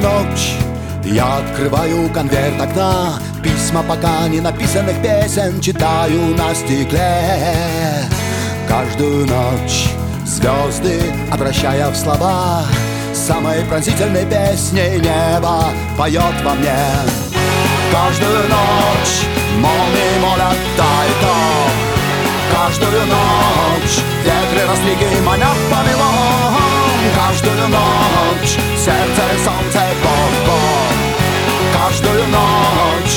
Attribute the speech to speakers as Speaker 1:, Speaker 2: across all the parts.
Speaker 1: ночь я открываю конверт окна, письма пока не написанных песен читаю на стекле. Каждую ночь звезды, обращая в слова, самой пронзительной песней небо поет во мне. Каждую ночь молнии молят тайто, каждую ночь ветры ростки манят помелом. Каждую ночь сердце, солнце, бог-бог. Каждую ночь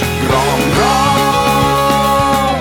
Speaker 1: гром-гром.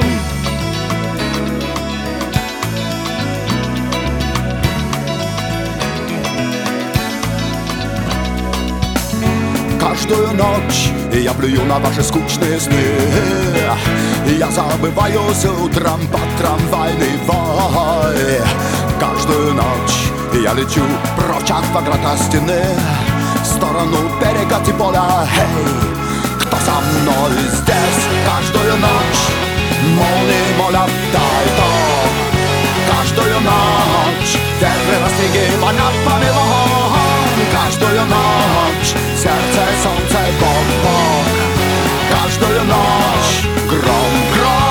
Speaker 1: Каждую ночь я плюю на ваши скучные сны. Я забываюсь утром под трамвайный вой. Каждую ночь я лечу прочь от квадрата стены, в сторону берега поля. Эй, кто со мной здесь? Каждую ночь молнии молят тайто, каждую ночь ветры ростки манят помелом. Каждую ночь сердце, солнце, бог-бог. Каждую ночь гром-гром.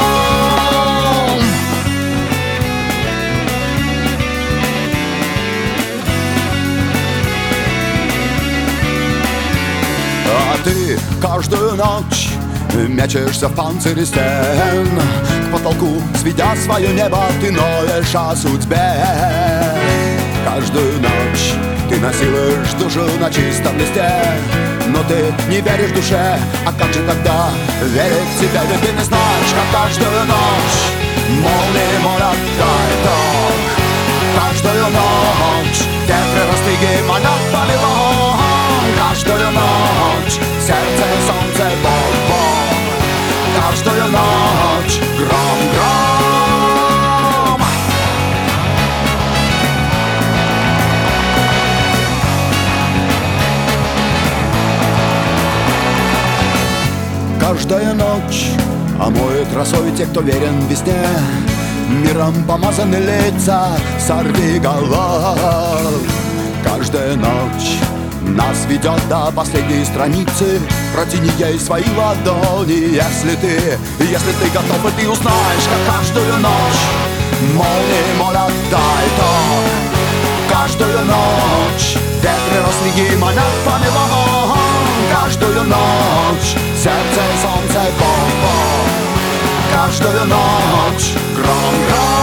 Speaker 1: А ты каждую ночь мячешься в панцире стен, к потолку сведя свое небо, ты ноешь о судьбе. Каждую ночь ты насилуешь душу на чистом листе, но ты не веришь душе, а как же тогда верить в себя? Ведь ты не знаешь, как каждую ночь молнии молят тайто, каждую ночь ветры ростки манят помелом. Каждую ночь сердце, солнце, бог-бог. Каждую ночь гром-гром. Каждая ночь омоет росой те, кто верен весне. Миром помазаны лица сорвиголов. Каждая ночь нас ведет до последней страницы. Протяни ей свои ладони, если ты готов, и ты узнаешь, как каждую ночь молнии молят тайто, каждую ночь ветры ростки манят помелом. Каждую ночь сердце, солнце, бог-бог. Каждую ночь гром-гром.